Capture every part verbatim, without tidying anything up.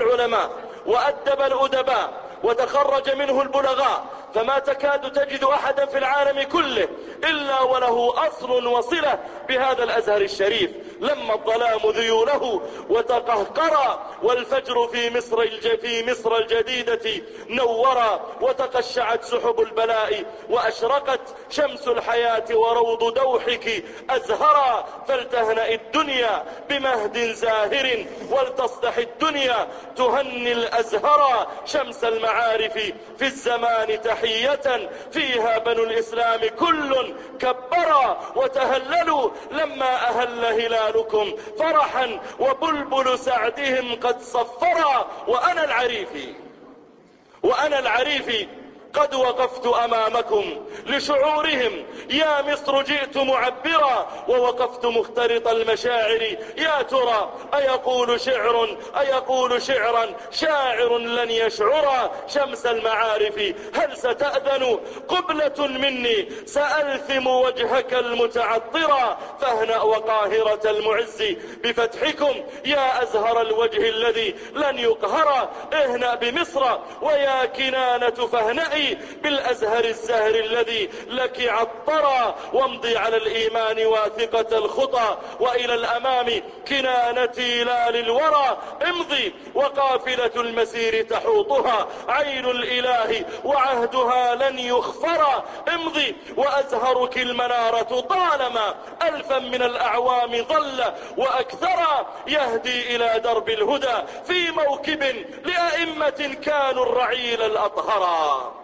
العلماء وأدب الأدباء وتخرج منه البلغاء، فما تكاد تجد أحدا في العالم كله إلا وله أصل وصلة بهذا الأزهر الشريف. لما الظلام ذيوله وتقهقرا والفجر في مصر, الج... في مصر الجديدة نورا، وتقشعت سحب البلاء وأشرقت شمس الحياة وروض دوحك أزهرا، فلتهنأ الدنيا بمهد زاهر ولتصلح الدنيا تهني الأزهرا، شمس المعارف في الزمان تحية فيها بنو الإسلام كل كبرا، وتهللوا لما أهل هلالكم فرحا وبلبل سعدهم قد صفرا، وأنا العريفي وأنا العريفي قد وقفت أمامكم لشعورهم يا مصر جئت معبرا، ووقفت مختلط المشاعر يا ترى أيقول شعر أيقول شعرا شاعر لن يشعرا، شمس المعارف هل ستأذن قبلة مني سألثم وجهك المتعطرا، فاهنأ وقاهرة المعز بفتحكم يا أزهر الوجه الذي لن يقهرا، اهنأ بمصر ويا كنانة فاهنئي بالأزهر الزهر الذي لك عطرا، وامضي على الإيمان واثقة الخطى وإلى الأمام كنانتي لا للورى، امضي وقافلة المسير تحوطها عين الإله وعهدها لن يخفرا، امضي وأزهرك المنارة طالما ألفا من الأعوام ظل وأكثرا، يهدي إلى درب الهدى في موكب لأئمة كانوا الرعيل الأطهرا.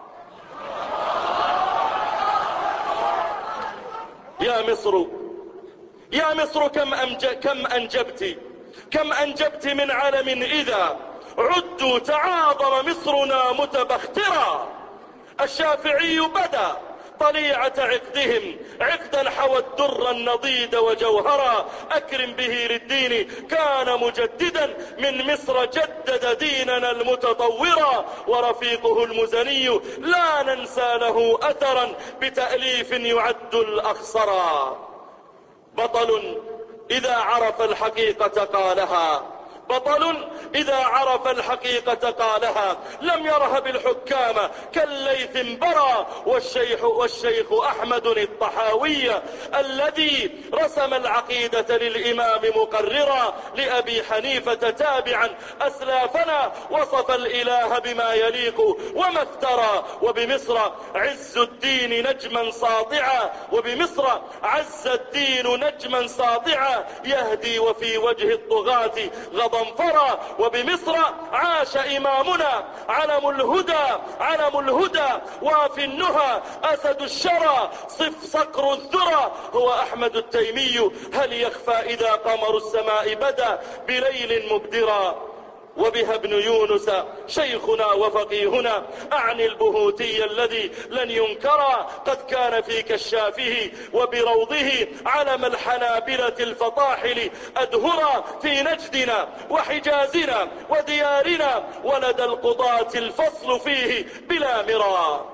يا مصر يا مصر كم, أمج... كم أنجبت كم أنجبت من علم إذا عدوا تعاظم مصرنا متبخترا، الشافعي بدا طليعة عقدهم عقدا حوى الدر النضيد وجوهرا، أكرم به للدين كان مجددا من مصر جدد ديننا المتطورا، ورفيقه المزني لا ننسى له أثرا بتأليف يعد الأخصرا، بطل إذا عرف الحقيقة قالها بطل إذا عرف الحقيقة قالها، لم يرهب الحكام كالليث انبرى، والشيخ, والشيخ أحمد الطحاوي الذي رسم العقيدة للإمام مقررا لأبي حنيفة تابعا أسلافنا وصف الإله بما يليق وما افترى، وبمصر عز الدين نجما ساطعا وبمصر عز الدين نجما ساطعا يهدي وفي وجه الطغاة غضا انفرى، وبمصر عاش إمامنا علم الهدى علم الهدى وفي النهى أسد الشرى صف صقر الذرى، هو أحمد التيمي هل يخفى إذا قمر السماء بدا بليل مبدرا، وبها ابن يونس شيخنا وفقيهنا أعني البهوتي الذي لن ينكرا، قد كان في كشافه وبروضه علم الحنابلة الفطاحل أدهرا، في نجدنا وحجازنا وديارنا ولدى القضاة الفصل فيه بلا مرا،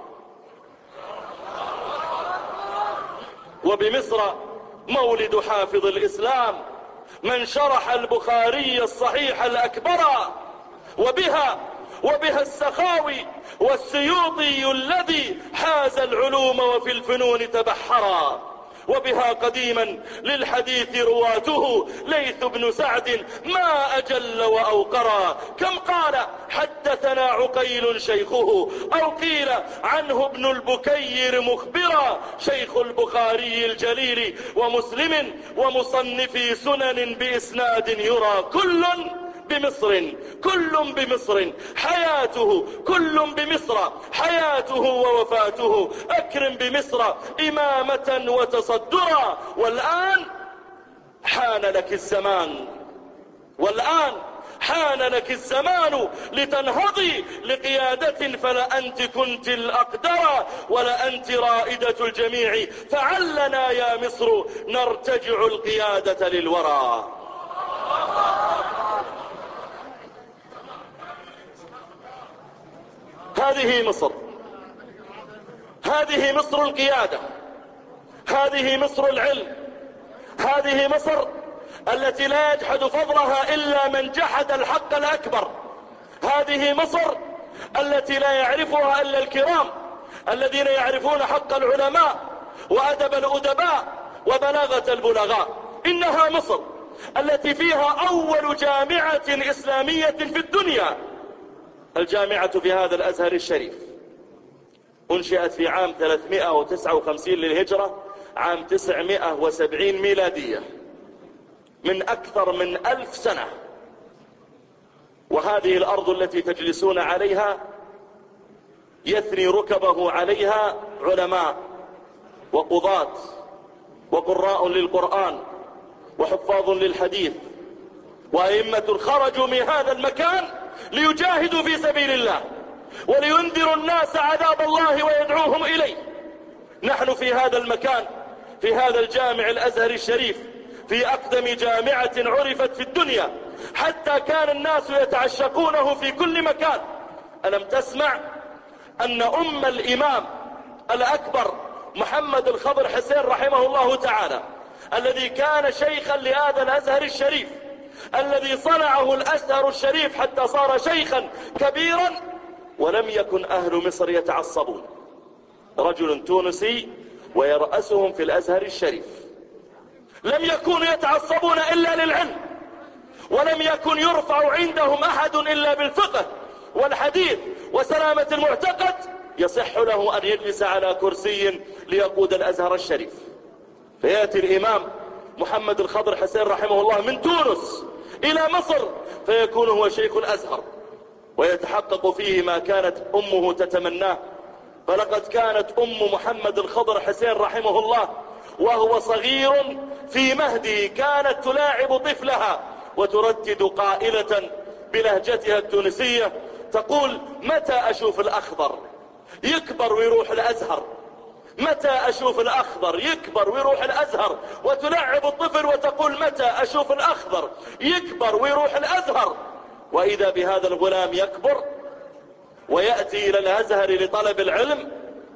وبمصر مولد حافظ الإسلام من شرح البخاري الصحيح الأكبر، وبها وبها السخاوي والسيوطي الذي حاز العلوم وفي الفنون تبحرا، وبها قديما للحديث رواته ليث بن سعد ما أجل وأوقرا، كم قال حدثنا عقيل شيخه أو قيل عنه ابن البكير مخبرا، شيخ البخاري الجليل ومسلم ومصنفي سنن بإسناد يرى، كل بمصر كل بمصر حياته كل بمصر حياته ووفاته، أكرم بمصر إمامة وتصدرا، والآن حان لك الزمان والآن حان لك الزمان لتنهضي لقيادة، فلأنت كنت الأقدر ولأنت رائدة الجميع، فعلنا يا مصر نرتجع القيادة للورى. هذه مصر هذه مصر القيادة، هذه مصر العلم، هذه مصر التي لا يجحد فضلها إلا من جحد الحق الأكبر، هذه مصر التي لا يعرفها إلا الكرام الذين يعرفون حق العلماء وأدب الأدباء وبلاغة البلغاء. إنها مصر التي فيها أول جامعة إسلامية في الدنيا، الجامعة في هذا الأزهر الشريف. أنشئت في عام ثلاثمائة وتسعة وخمسين للهجرة، عام تسعمائة وسبعين ميلادية، من أكثر من ألف سنة. وهذه الأرض التي تجلسون عليها يثني ركبه عليها علماء وقضاة وقراء للقرآن وحفاظ للحديث وأئمة خرجوا من هذا المكان ليجاهدوا في سبيل الله ولينذروا الناس عذاب الله ويدعوهم إليه. نحن في هذا المكان، في هذا الجامع الأزهري الشريف، في أقدم جامعة عرفت في الدنيا، حتى كان الناس يتعشقونه في كل مكان. ألم تسمع أن أم الإمام الأكبر محمد الخضر حسين رحمه الله تعالى، الذي كان شيخا لهذا الأزهر الشريف، الذي صنعه الأزهر الشريف حتى صار شيخا كبيرا، ولم يكن أهل مصر يتعصبون، رجل تونسي ويرأسهم في الأزهر الشريف، لم يكونوا يتعصبون إلا للعلم، ولم يكن يرفع عندهم أحد إلا بالفقه والحديث وسلامة المعتقد يصح له أن يجلس على كرسي ليقود الأزهر الشريف. فيأتي الإمام محمد الخضر حسين رحمه الله من تونس إلى مصر فيكون هو شيخ الأزهر، ويتحقق فيه ما كانت أمه تتمناه. فلقد كانت أم محمد الخضر حسين رحمه الله وهو صغير في مهده كانت تلاعب طفلها وتردد قائلة بلهجتها التونسية، تقول: متى أشوف الأخضر يكبر ويروح الأزهر، متى أشوف الأخضر يكبر ويروح الأزهر، وتلعب الطفل وتقول: متى أشوف الأخضر يكبر ويروح الأزهر. وإذا بهذا الغلام يكبر ويأتي إلى الأزهر لطلب العلم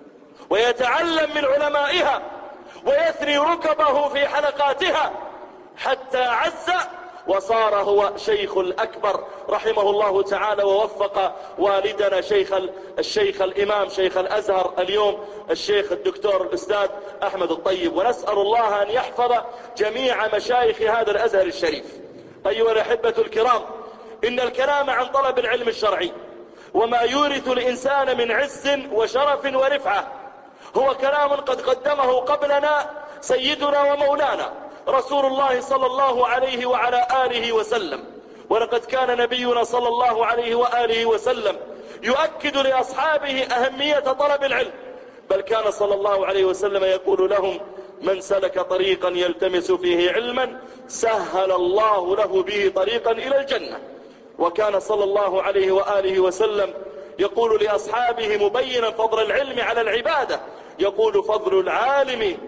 ويتعلم من علمائها ويثني ركبه في حلقاتها حتى عز وصار هو شيخ الأكبر رحمه الله تعالى، ووفق والدنا شيخ الشيخ الإمام شيخ الأزهر اليوم الشيخ الدكتور الأستاذ أحمد الطيب. ونسأل الله أن يحفظ جميع مشايخ هذا الأزهر الشريف. أيها الأحبة الكرام، إن الكلام عن طلب العلم الشرعي وما يورث الإنسان من عز وشرف ورفعة هو كلام قد قدمه قبلنا سيدنا ومولانا رسول الله صلى الله عليه وعلى آله وسلم. ولقد كان نبينا صلى الله عليه وآله وسلم يؤكد لأصحابه أهمية طلب العلم، بل كان صلى الله عليه وسلم يقول لهم: من سلك طريقا يلتمس فيه علما سهل الله له به طريقا إلى الجنة. وكان صلى الله عليه وآله وسلم يقول لأصحابه مبينا فضل العلم على العبادة، يقول: فضل العالم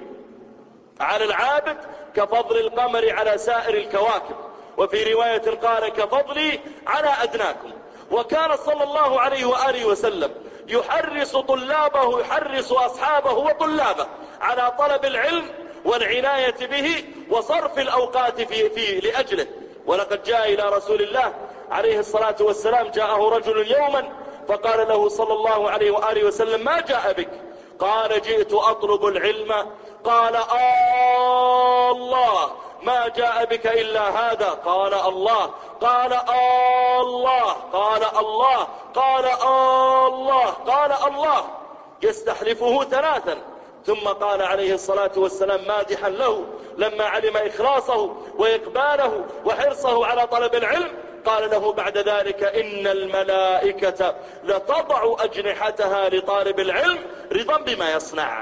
على العابد كفضل القمر على سائر الكواكب، وفي رواية قال: كفضلي على أدناكم. وكان صلى الله عليه وآله وسلم يحرص طلابه يحرص أصحابه وطلابه على طلب العلم والعناية به وصرف الأوقات فيه, فيه لأجله. ولقد جاء إلى رسول الله عليه الصلاة والسلام جاءه رجل يوما فقال له صلى الله عليه وآله وسلم: ما جاء بك؟ قال: جئت أطلب العلم. قال: آه الله، ما جاء بك إلا هذا؟ قال: الله. قال: آه الله. قال: الله. قال: آه الله. قال: الله. يستحلفه ثلاثا، ثم قال عليه الصلاة والسلام مادحا له لما علم إخلاصه وإقباله وحرصه على طلب العلم، قال له بعد ذلك: إن الملائكة لتضع أجنحتها لطالب العلم رضا بما يصنع.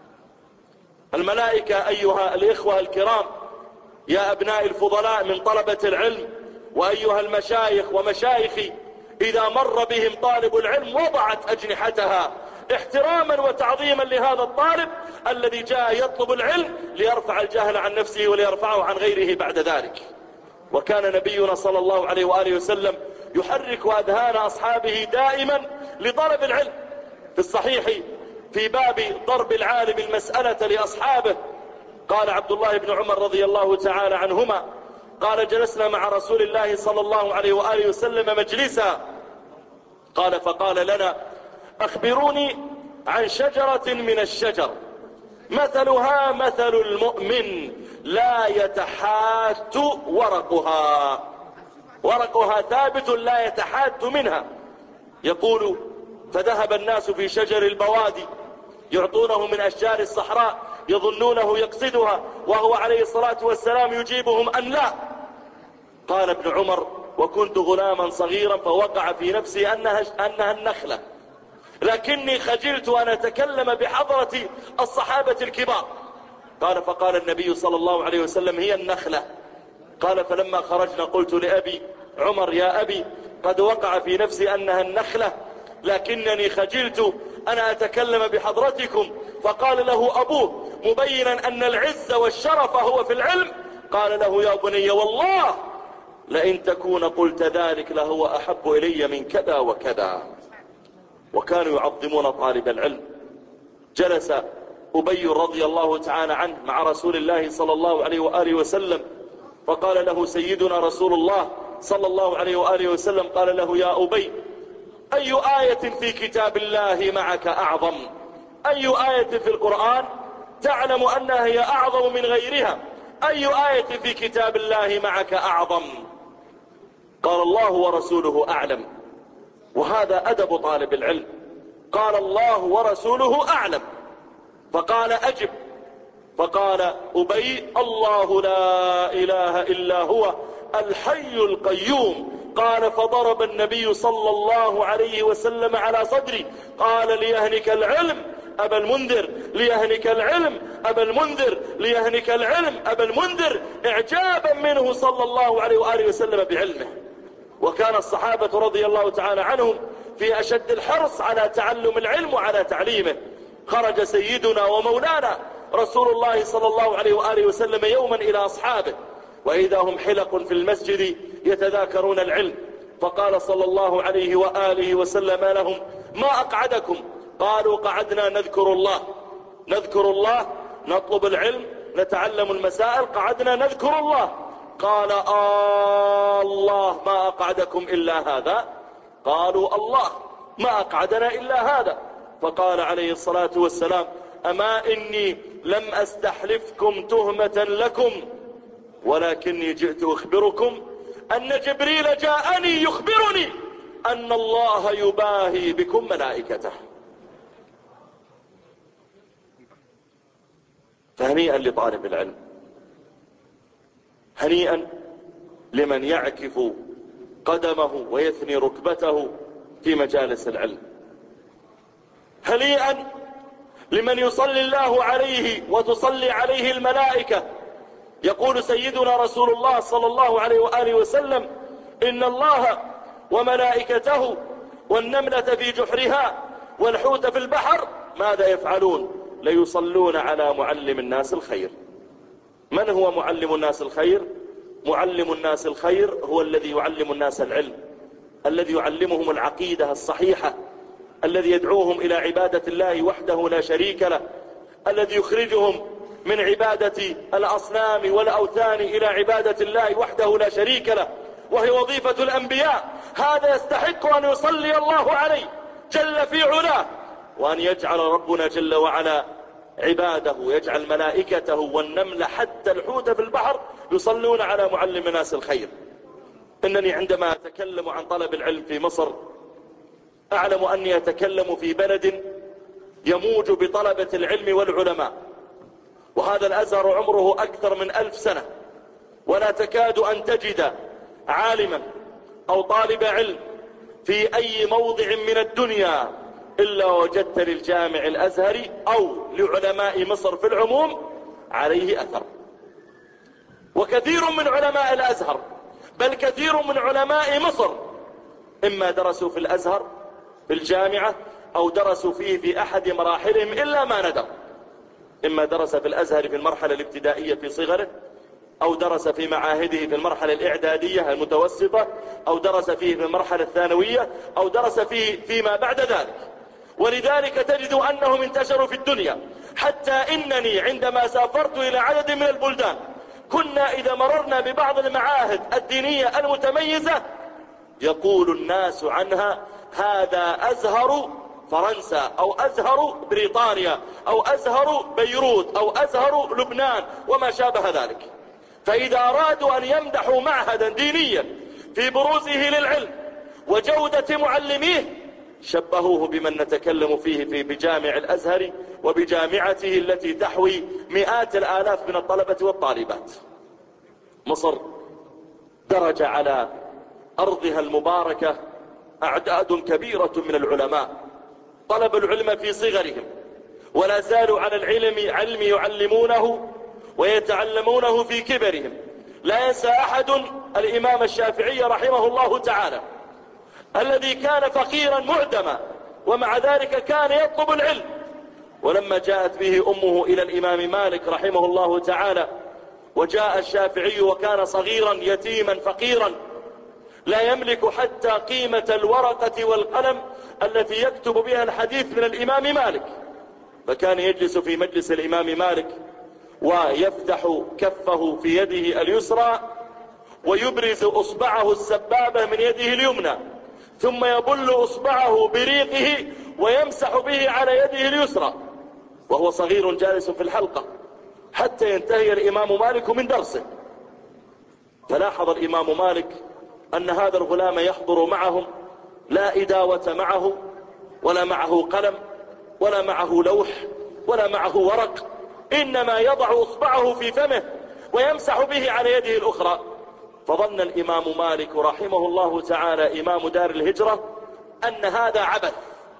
الملائكة أيها الإخوة الكرام، يا أبناء الفضلاء من طلبة العلم وأيها المشايخ ومشايخي، إذا مر بهم طالب العلم وضعت أجنحتها احتراما وتعظيما لهذا الطالب الذي جاء يطلب العلم ليرفع الجهل عن نفسه وليرفعه عن غيره بعد ذلك. وكان نبينا صلى الله عليه وآله وسلم يحرك أذهان أصحابه دائما لطلب العلم. في الصحيح في باب ضرب العالم المسألة لأصحابه قال عبد الله بن عمر رضي الله تعالى عنهما قال: جلسنا مع رسول الله صلى الله عليه وآله وسلم مجلسا قال فقال لنا أخبروني عن شجرة من الشجر مثلها مثل المؤمن لا يتحات ورقها، ورقها ثابت لا يتحات منها. يقول فذهب الناس في شجر البوادي يعطونه من أشجار الصحراء يظنونه يقصدها، وهو عليه الصلاة والسلام يجيبهم أن لا. قال ابن عمر وكنت غلاما صغيرا فوقع في نفسي أنها, أنها النخلة، لكني خجلت أن أتكلم بحضرة الصحابة الكبار. قال فقال النبي صلى الله عليه وسلم هي النخلة. قال فلما خرجنا قلت لأبي عمر يا أبي قد وقع في نفسي أنها النخلة لكنني خجلت أنا أتكلم بحضرتكم. فقال له أبوه مبينا أن العز والشرف هو في العلم، قال له يا بني والله لئن تكون قلت ذلك لهو أحب إلي من كذا وكذا. وكانوا يعظمون طالب العلم. جلس أبي رضي الله تعالى عنه مع رسول الله صلى الله عليه وآله وسلم فقال له سيدنا رسول الله صلى الله عليه وآله وسلم قال له يا أبي أي آية في كتاب الله معك أعظم؟ أي آية في القرآن تعلم أنها هي أعظم من غيرها؟ أي آية في كتاب الله معك أعظم؟ قال الله ورسوله أعلم. وهذا أدب طالب العلم. قال الله ورسوله أعلم. فقال أجب. فقال أبي الله لا إله إلا هو الحي القيوم. قال فضرب النبي صلى الله عليه وسلم على صدري قال ليهنك العلم أبا المنذر، ليهنك العلم أبا المنذر، ليهنك العلم أبا المنذر، إعجابا منه صلى الله عليه وآله وسلم بعلمه. وكان الصحابة رضي الله تعالى عنهم في أشد الحرص على تعلم العلم وعلى تعليمه. خرج سيدنا ومولانا رسول الله صلى الله عليه وآله وسلم يوما إلى أصحابه وإذا هم حلق في المسجد يتذاكرون العلم، فقال صلى الله عليه وآله وسلم لهم ما أقعدكم؟ قالوا قعدنا نذكر الله، نذكر الله نطلب العلم نتعلم المسائل، قعدنا نذكر الله. قال آه الله ما أقعدكم إلا هذا؟ قالوا الله ما أقعدنا إلا هذا. فقال عليه الصلاة والسلام أما إني لم أستحلفكم تهمة لكم ولكني جئت أخبركم أن جبريل جاءني يخبرني أن الله يباهي بكم ملائكته. فهنيئا لطالب العلم، هنيئا لمن يعكف قدمه ويثني ركبته في مجالس العلم، هنيئا لمن يصلي الله عليه وتصلي عليه الملائكة. يقول سيدنا رسول الله صلى الله عليه وآله وسلم إن الله وملائكته والنملة في جحرها والحوت في البحر ماذا يفعلون؟ ليصلون على معلم الناس الخير. من هو معلم الناس الخير؟ معلم الناس الخير هو الذي يعلم الناس العلم، الذي يعلمهم العقيدة الصحيحة، الذي يدعوهم إلى عبادة الله وحده لا شريك له، الذي يخرجهم من عبادة الأصنام والأوثان إلى عبادة الله وحده لا شريك له، وهي وظيفة الأنبياء. هذا يستحق أن يصلي الله عليه جل في علاه، وأن يجعل ربنا جل وعلا عباده، يجعل ملائكته والنمل حتى الحوت في البحر يصلون على معلم الناس الخير. إنني عندما أتكلم عن طلب العلم في مصر أعلم أني أتكلم في بلد يموج بطلبة العلم والعلماء، وهذا الأزهر عمره أكثر من ألف سنة، ولا تكاد أن تجد عالما أو طالب علم في أي موضع من الدنيا إلا وجدت للجامع الأزهري أو لعلماء مصر في العموم عليه أثر. وكثير من علماء الأزهر بل كثير من علماء مصر إما درسوا في الأزهر في الجامعة أو درسوا فيه في أحد مراحلهم إلا ما ندر، إما درس في الأزهر في المرحلة الابتدائية في صغره، أو درس في معاهده في المرحلة الإعدادية المتوسطة، أو درس فيه في المرحلة الثانوية، أو درس فيه فيما بعد ذلك. ولذلك تجد أنهم انتشروا في الدنيا، حتى إنني عندما سافرت إلى عدد من البلدان كنا إذا مررنا ببعض المعاهد الدينية المتميزة يقول الناس عنها هذا أزهر فرنسا أو أزهر بريطانيا أو أزهر بيروت أو أزهر لبنان وما شابه ذلك. فإذا أرادوا أن يمدحوا معهدا دينيا في بروزه للعلم وجودة معلميه شبهوه بمن نتكلم فيه في بجامع الأزهر وبجامعته التي تحوي مئات الآلاف من الطلبة والطالبات. مصر درج على أرضها المباركة أعداد كبيرة من العلماء طلبوا العلم في صغرهم ولا زالوا على العلم علم يعلمونه ويتعلمونه في كبرهم. لا ينسى أحد الإمام الشافعي رحمه الله تعالى الذي كان فقيرا معدما ومع ذلك كان يطلب العلم، ولما جاءت به أمه إلى الإمام مالك رحمه الله تعالى وجاء الشافعي وكان صغيرا يتيما فقيرا لا يملك حتى قيمة الورقة والقلم التي يكتب بها الحديث من الإمام مالك، فكان يجلس في مجلس الإمام مالك ويفتح كفه في يده اليسرى ويبرز أصبعه السبابة من يده اليمنى ثم يبل أصبعه بريقه ويمسح به على يده اليسرى وهو صغير جالس في الحلقة حتى ينتهي الإمام مالك من درسه. فلاحظ الإمام مالك أن هذا الغلام يحضر معهم لا إداوة معه ولا معه قلم ولا معه لوح ولا معه ورق، إنما يضع أصبعه في فمه ويمسح به على يده الأخرى. فظن الإمام مالك رحمه الله تعالى إمام دار الهجرة أن هذا عبث،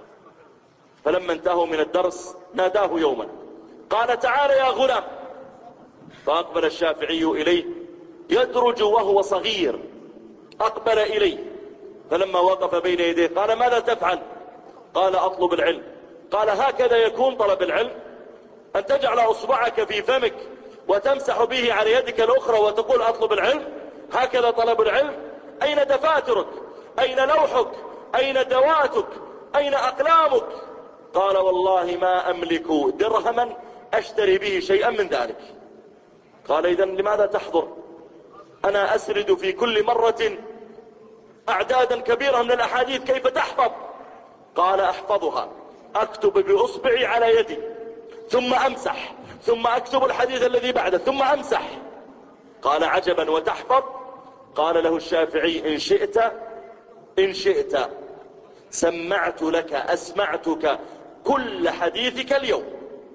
فلما انتهوا من الدرس ناداه يوما قال تعال يا غلام، فأقبل الشافعي إليه يدرج وهو صغير، أقبل إليه فلما وقف بين يديه قال ماذا تفعل؟ قال أطلب العلم. قال هكذا يكون طلب العلم؟ أن تجعل أصبعك في فمك وتمسح به على يدك الأخرى وتقول أطلب العلم؟ هكذا طلب العلم؟ أين دفاترك؟ أين لوحك؟ أين دواتك؟ أين أقلامك؟ قال والله ما أملك درهما أشتري به شيئا من ذلك. قال إذن لماذا تحضر؟ أنا أسرد في كل مرة أعدادا كبيرة من الأحاديث، كيف تحفظ؟ قال أحفظها، أكتب بأصبعي على يدي ثم أمسح ثم أكتب الحديث الذي بعده ثم أمسح. قال عجبا وتحفظ؟ قال له الشافعي إن شئت إن شئت سمعت لك أسمعتك كل حديثك اليوم.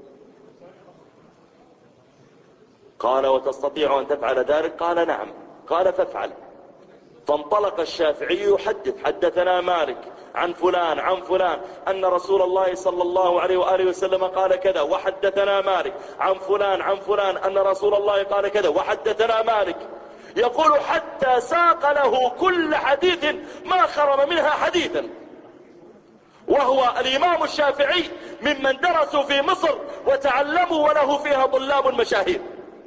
قال وتستطيع أن تفعل ذلك؟ قال نعم. قال فافعل. فانطلق الشافعي يحدث، حدثنا مالك عن فلان عن فلان أن رسول الله صلى الله عليه وآله وسلم قال كذا، وحدثنا مالك عن فلان عن فلان أن رسول الله قال كذا، وحدثنا مالك. يقول حتى ساق له كل حديث ما خرم منها حديثا، وهو الإمام الشافعي ممن درسوا في مصر وتعلموا وله فيها طلاب مشاهير.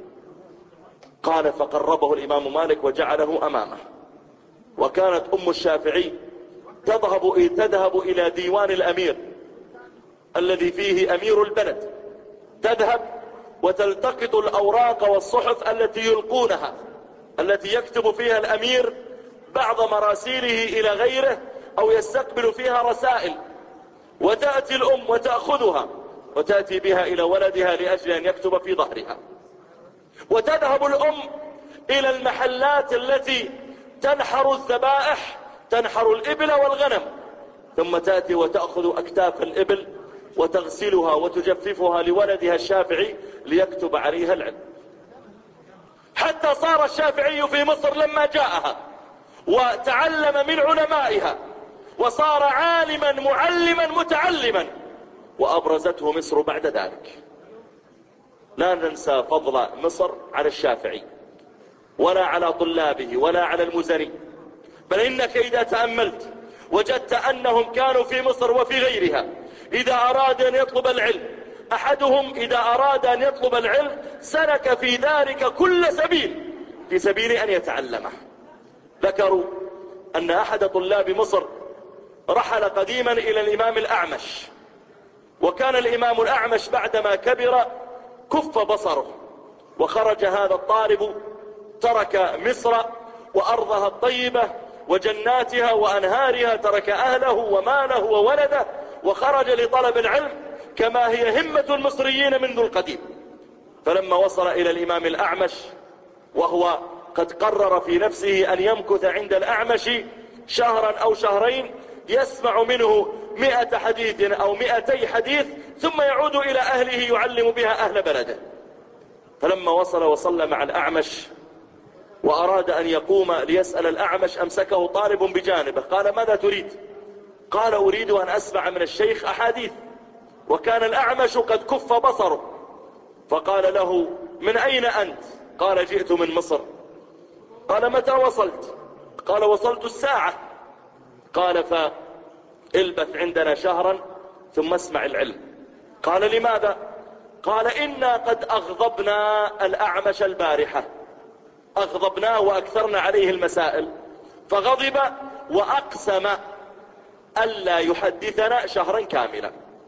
قال فقربه الإمام مالك وجعله أمامه. وكانت أم الشافعي تذهب تذهب إلى ديوان الأمير الذي فيه أمير البلد، تذهب وتلتقط الأوراق والصحف التي يلقونها التي يكتب فيها الأمير بعض مراسيله إلى غيره أو يستقبل فيها رسائل، وتأتي الأم وتأخذها وتأتي بها إلى ولدها لأجل أن يكتب في ظهرها. وتذهب الأم إلى المحلات التي تنحر الذبائح، تنحر الإبل والغنم، ثم تأتي وتأخذ أكتاف الإبل وتغسلها وتجففها لولدها الشافعي ليكتب عليها العلم. حتى صار الشافعي في مصر لما جاءها وتعلم من علمائها وصار عالما معلما متعلما، وأبرزته مصر بعد ذلك. لا ننسى فضل مصر على الشافعي ولا على طلابه ولا على المزني، بل إنك إذا تأملت وجدت أنهم كانوا في مصر وفي غيرها إذا أراد أن يطلب العلم، أحدهم إذا أراد أن يطلب العلم سلك في ذلك كل سبيل في سبيل أن يتعلمه. ذكروا أن أحد طلاب مصر رحل قديما إلى الإمام الأعمش، وكان الإمام الأعمش بعدما كبر كف بصره، وخرج هذا الطالب ترك مصر وأرضها الطيبة وجناتها وأنهارها ترك أهله وماله وولده وخرج لطلب العلم كما هي همة المصريين منذ القديم. فلما وصل إلى الإمام الأعمش وهو قد قرر في نفسه أن يمكث عند الأعمش شهرا أو شهرين يسمع منه مئة حديث أو مئتي حديث ثم يعود إلى أهله يعلم بها أهل بلده. فلما وصل وصلى مع الأعمش وأراد أن يقوم ليسأل الأعمش أمسكه طالب بجانبه قال ماذا تريد؟ قال أريد أن أسمع من الشيخ أحاديث. وكان الأعمش قد كف بصره فقال له من أين أنت؟ قال جئت من مصر. قال متى وصلت؟ قال وصلت الساعة. قال فالبث عندنا شهرا ثم اسمع العلم. قال لماذا؟ قال إنا قد أغضبنا الأعمش البارحة، أغضبناه وأكثرنا عليه المسائل فغضب وأقسم ألا يحدثنا شهرا كاملا.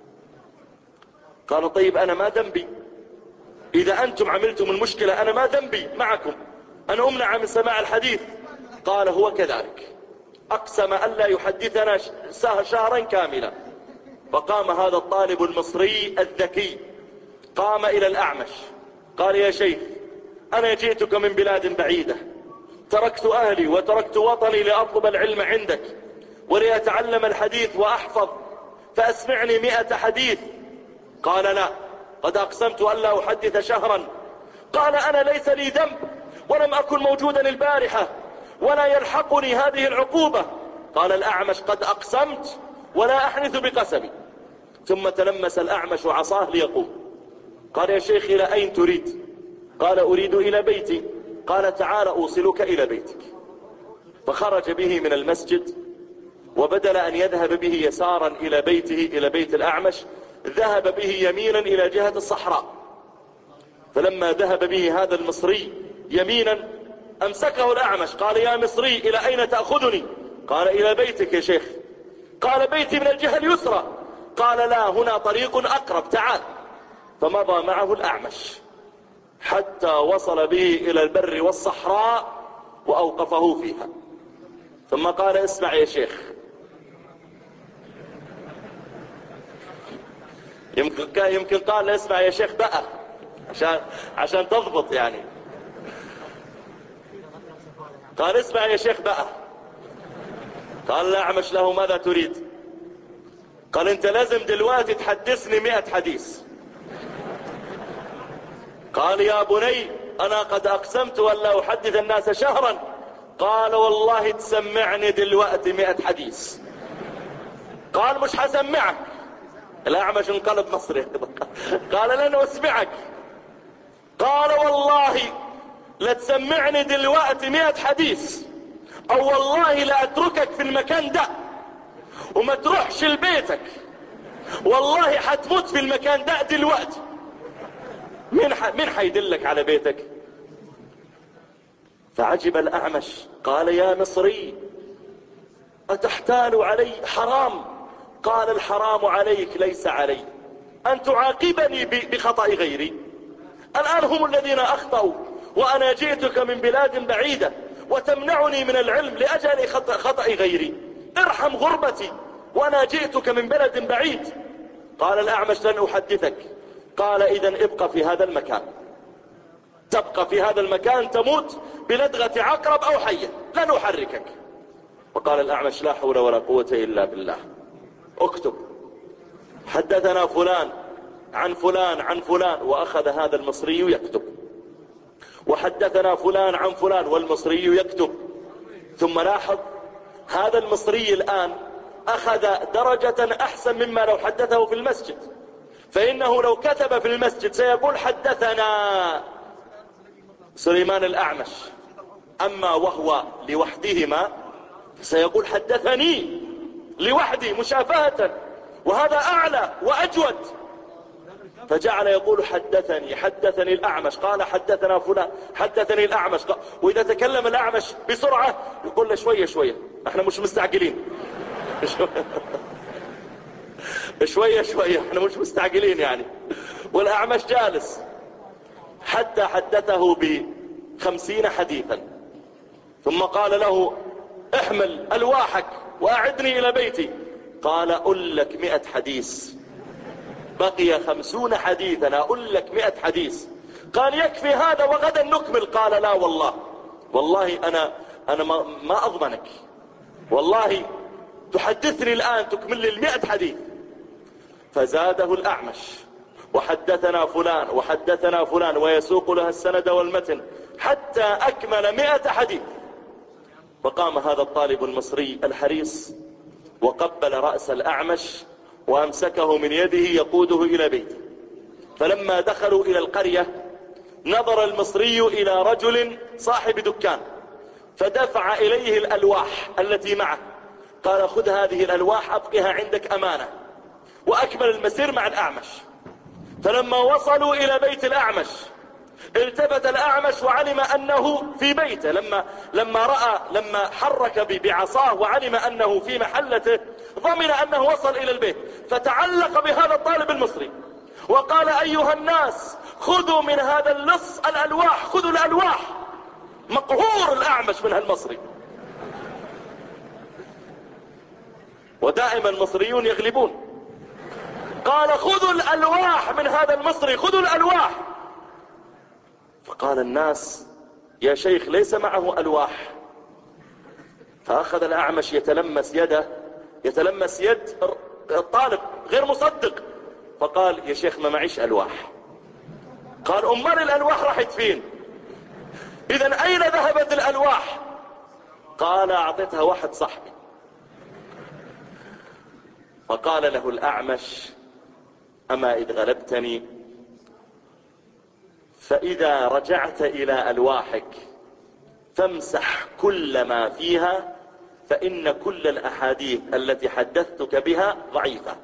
قال طيب أنا ما ذنبي؟ إذا أنتم عملتم المشكلة أنا ما ذنبي معكم؟ أنا أمنع من سماع الحديث. قال هو كذلك، أقسم ألا يحدثنا شهرا كاملا. فقام هذا الطالب المصري الذكي قام إلى الأعمش قال يا شيخ أنا جئتك من بلاد بعيدة، تركت أهلي وتركت وطني لأطلب العلم عندك ولأتعلم الحديث وأحفظ، فأسمعني مئة حديث. قال لا، قد أقسمت ألا أحدث شهرا. قال أنا ليس لي ذنب ولم أكن موجودا البارحة ولا يلحقني هذه العقوبة. قال الأعمش قد أقسمت ولا أحنث بقسمي. ثم تلمس الأعمش عصاه ليقوم. قال يا شيخ إلى أين تريد؟ قال أريد إلى بيتي. قال تعال أوصلك إلى بيتك. فخرج به من المسجد وبدل أن يذهب به يسارا إلى بيته إلى بيت الأعمش ذهب به يمينا إلى جهة الصحراء. فلما ذهب به هذا المصري يمينا أمسكه الأعمش قال يا مصري إلى أين تأخذني؟ قال إلى بيتك يا شيخ. قال بيتي من الجهة اليسرى. قال لا، هنا طريق أقرب تعال. فمضى معه الأعمش حتى وصل به إلى البر والصحراء وأوقفه فيها. ثم قال اسمع يا شيخ، يمكن يمكن قال اسمع يا شيخ بقى عشان عشان تضبط يعني. قال اسمع يا شيخ بقى. قال الأعمش له ماذا تريد؟ قال انت لازم دلوقتي تحدثني مئة حديث. قال يا بني انا قد اقسمت ولا احدث الناس شهرا. قال والله تسمعني دلوقتي مئة حديث. قال مش حسمعك. الأعمش انقلب مصري قال لن اسمعك. قال والله لا تسمعني دلوقتي مئة حديث او والله لا اتركك في المكان ده وما تروحش لبيتك، والله حتموت في المكان ده دلوقتي. مين ح... مين حيدلك على بيتك؟ فعجب الأعمش قال يا مصري أتحتال علي؟ حرام. قال الحرام عليك ليس علي، أن تعاقبني ب... بخطأ غيري. الآن هم الذين أخطأوا وأنا جئتك من بلاد بعيدة وتمنعني من العلم لأجل خطأ, خطأ غيري. ارحم غربتي وأنا جئتك من بلد بعيد. قال الأعمش لن أحدثك. قال إذن ابقى في هذا المكان، تبقى في هذا المكان تموت بلدغة عقرب أو حية، لن أحركك. وقال الأعمش لا حول ولا قوة إلا بالله. اكتب حدثنا فلان عن فلان عن فلان، وأخذ هذا المصري يكتب. وحدثنا فلان عن فلان، والمصري يكتب. ثم لاحظ هذا المصري الآن أخذ درجة أحسن مما لو حدثه في المسجد، فإنه لو كتب في المسجد سيقول حدثنا سليمان الأعمش، أما وهو لوحدهما سيقول حدثني لوحدي مشافهة، وهذا أعلى وأجود. فجعل يقول حدثني حدثني الأعمش قال حدثنا فلان حدثني الأعمش قال. وإذا تكلم الأعمش بسرعة يقول له شوية شوية احنا مش مستعجلين شوية شوية احنا مش مستعجلين يعني. والأعمش جالس حتى حدثه بخمسين حديثا. ثم قال له احمل ألواحك وأعدني إلى بيتي. قال أقول لك مئة حديث، بقي خمسون حديثا، أقول لك مئة حديث. قال يكفي هذا وغدا نكمل. قال لا والله، والله أنا أنا ما, ما أضمنك، والله تحدثني الآن تكمل لي المئة حديث. فزاده الأعمش وحدثنا فلان وحدثنا فلان ويسوق لها السند والمتن حتى أكمل مئة حديث. فقام هذا الطالب المصري الحريص وقبل رأس الأعمش وأمسكه من يده يقوده إلى بيته. فلما دخلوا إلى القرية نظر المصري إلى رجل صاحب دكان فدفع إليه الألواح التي معه. قال خذ هذه الألواح أبقها عندك أمانة، وأكمل المسير مع الأعمش. فلما وصلوا إلى بيت الأعمش التفت الأعمش وعلم أنه في بيته. لما لما رأى لما حرك بعصاه وعلم أنه في محلته ضمن أنه وصل إلى البيت، فتعلق بهذا الطالب المصري وقال أيها الناس خذوا من هذا اللص الألواح، خذوا الألواح. مقهور الأعمش من هالمصري، ودائما المصريون يغلبون. قال خذوا الألواح من هذا المصري، خذوا الألواح. فقال الناس يا شيخ ليس معه ألواح. فأخذ الأعمش يتلمس يده، يتلمس يد الطالب غير مصدق. فقال يا شيخ ما معيش ألواح. قال أمال الألواح راحت فين؟ إذن أين ذهبت الألواح؟ قال أعطيتها واحد صاحبي. فقال له الأعمش أما إذ غلبتني فإذا رجعت إلى ألواحك فامسح كل ما فيها، فإن كل الأحاديث التي حدثتك بها ضعيفة.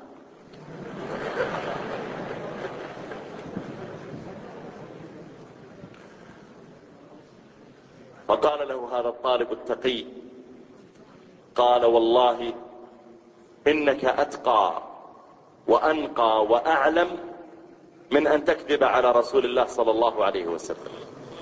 فقال له هذا الطالب التقي قال والله إنك أتقى وأنقى وأعلم من أن تكذب على رسول الله صلى الله عليه وسلم.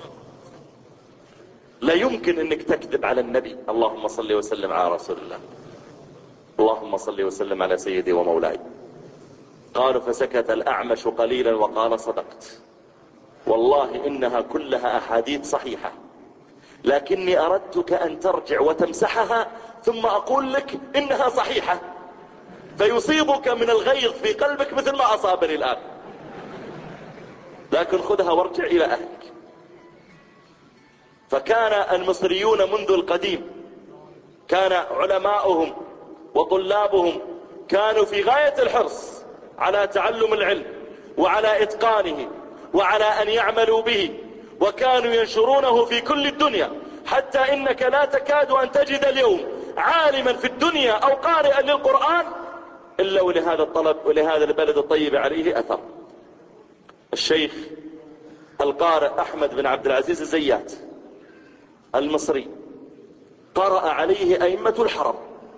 لا يمكن أنك تكذب على النبي. اللهم صل وسلم على رسول الله، اللهم صل وسلم على سيدي ومولاي. قالوا فسكت الأعمش قليلا وقال صدقت، والله إنها كلها أحاديث صحيحة، لكني أردتك أن ترجع وتمسحها ثم أقول لك إنها صحيحة فيصيبك من الغيظ في قلبك مثل ما أصابني الآن، لكن خذها وارجع إلى أهلك. فكان المصريون منذ القديم كان علماؤهم وطلابهم كانوا في غاية الحرص على تعلم العلم وعلى إتقانه وعلى أن يعملوا به، وكانوا ينشرونه في كل الدنيا، حتى إنك لا تكاد أن تجد اليوم عالما في الدنيا أو قارئا للقرآن إلا ولهذا الطلب ولهذا البلد الطيب عليه أثر. الشيخ القارئ أحمد بن عبد العزيز الزيات المصري قرأ عليه أئمة الحرم.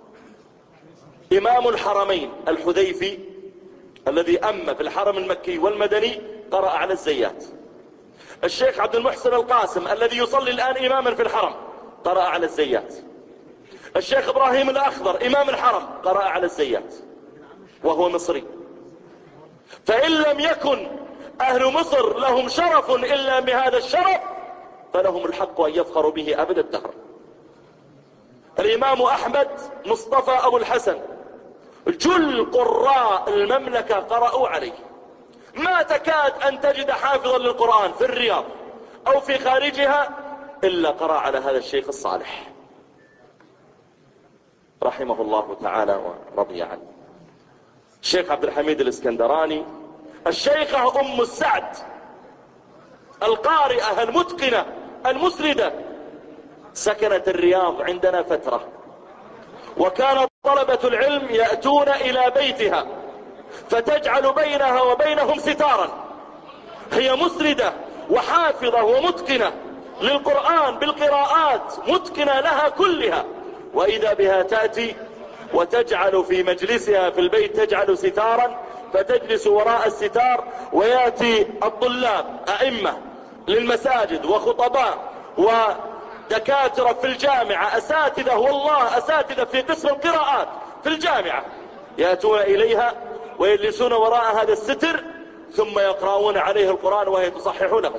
إمام الحرمين الحذيفي الذي أم في الحرم المكي والمدني قرأ على الزيات. الشيخ عبد المحسن القاسم الذي يصلي الآن إماما في الحرم قرأ على الزيات. الشيخ إبراهيم الأخضر إمام الحرم قرأ على الزيات وهو مصري. فإن لم يكن أهل مصر لهم شرف إلا بهذا الشرف فلهم الحق أن يفخروا به أبد الدهر. الإمام أحمد مصطفى أبو الحسن جل قراء المملكة قرأوا عليه، ما تكاد أن تجد حافظا للقرآن في الرياض أو في خارجها إلا قرأ على هذا الشيخ الصالح رحمه الله تعالى ورضي عنه. الشيخ عبد الحميد الاسكندراني، الشيخة أم السعد القارئة المتقنة المسردة سكنت الرياض عندنا فترة، وكان طلبة العلم يأتون إلى بيتها فتجعل بينها وبينهم ستارا. هي مسردة وحافظة ومتقنة للقرآن بالقراءات، متقنة لها كلها، وإذا بها تأتي وتجعل في مجلسها في البيت تجعل ستارا فتجلس وراء الستار، ويأتي الطلاب أئمة للمساجد وخطباء دكاترة في الجامعة، أساتذة والله أساتذة في قسم القراءات في الجامعة، يأتون إليها ويجلسون وراء هذا الستر ثم يقرؤون عليه القرآن وهي تصحح لهم.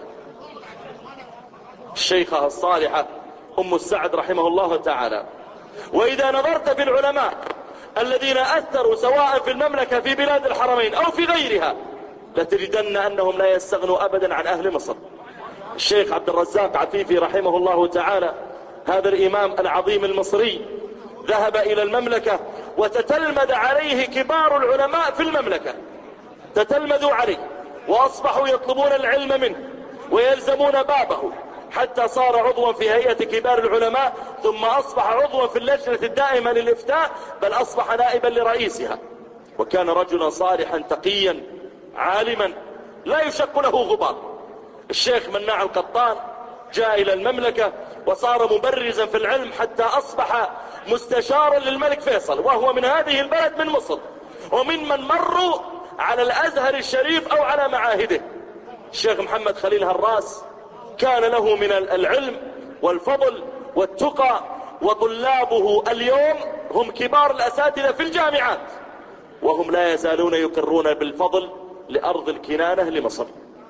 الشيخة الصالحة أم السعد رحمه الله تعالى. وإذا نظرت في العلماء الذين أثروا سواء في المملكة في بلاد الحرمين أو في غيرها لتجدن أنهم لا يستغنوا أبدا عن أهل مصر. الشيخ عبد الرزاق عفيفي رحمه الله تعالى، هذا الإمام العظيم المصري، ذهب إلى المملكة وتتلمذ عليه كبار العلماء في المملكة، تتلمذوا عليه وأصبحوا يطلبون العلم منه ويلزمون بابه، حتى صار عضوا في هيئة كبار العلماء، ثم أصبح عضوا في اللجنة الدائمة للإفتاء، بل أصبح نائبا لرئيسها. وكان رجلا صالحا تقيا عالما لا يشق له غبار. الشيخ مناع القطان جاء إلى المملكة وصار مبرزا في العلم حتى أصبح مستشارا للملك فيصل، وهو من هذه البلد من مصر، ومن من مروا على الأزهر الشريف أو على معاهده. الشيخ محمد خليل هراس كان له من العلم والفضل والتقى، وطلابه اليوم هم كبار الأساتذة في الجامعات، وهم لا يزالون يقرون بالفضل لأرض الكنانة لمصر.